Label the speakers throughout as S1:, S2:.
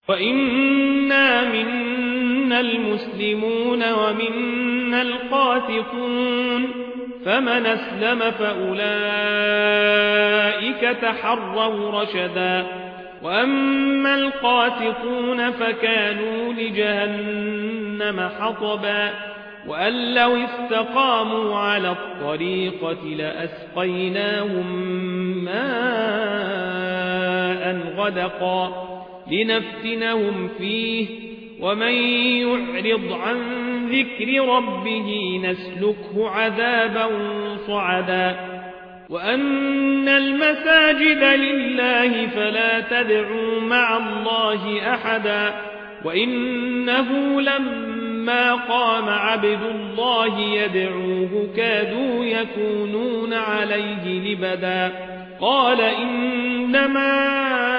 S1: وإنا منا المسلمون ومنا القاسطون فمن أسلم فأولئك تحروا رشدا وأما القاسطون فكانوا لجهنم حطبا وأن لو استقاموا على الطريقة لأسقيناهم ماء غدقا لنفتنهم فيه ومن يعرض عن ذكر ربه نسلكه عذابا صعدا وأن المساجد لله فلا تدعوا مع الله أحدا وإنه لما قام عبد الله يدعوه كادوا يكونون عليه لبدا قال إنما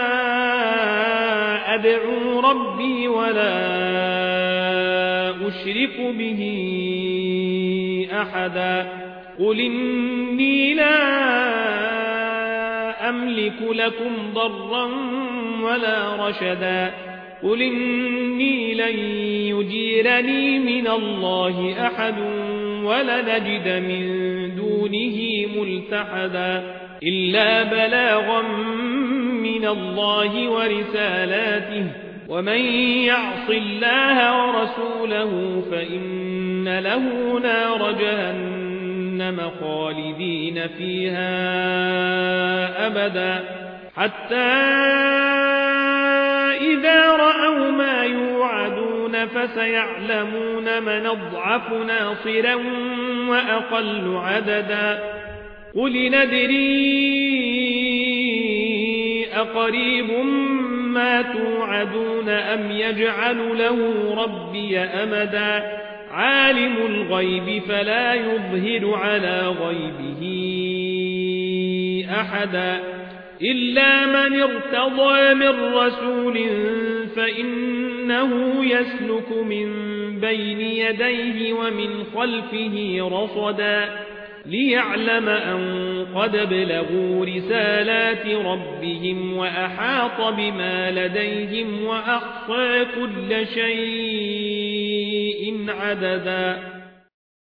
S1: أدعو ربي ولا أشرك به أحدا قل إني لا أملك لكم ضرا ولا رشدا قل إني لن يجيرني من الله أحد ولنجد من دونه ملتحدا إلا بلاغا من الله ورسالاته ومن يعص الله ورسوله فإن له نار جهنم خالدين فيها أبدا حتى إذا رأوا ما يوعدون فسيعلمون من أضعف ناصرا وأقل عددا قل ندري أقريب ما توعدون أم يجعل له ربي أمدا عالم الغيب فلا يظهر على غيبه أحدا إلا من ارتضى من رسول فإنه يسلك من بين يديه ومن خلفه رصدا ليعلم أن قد بلغوا رسالات ربهم وأحاط بما لديهم وأحصى كل شيء عددا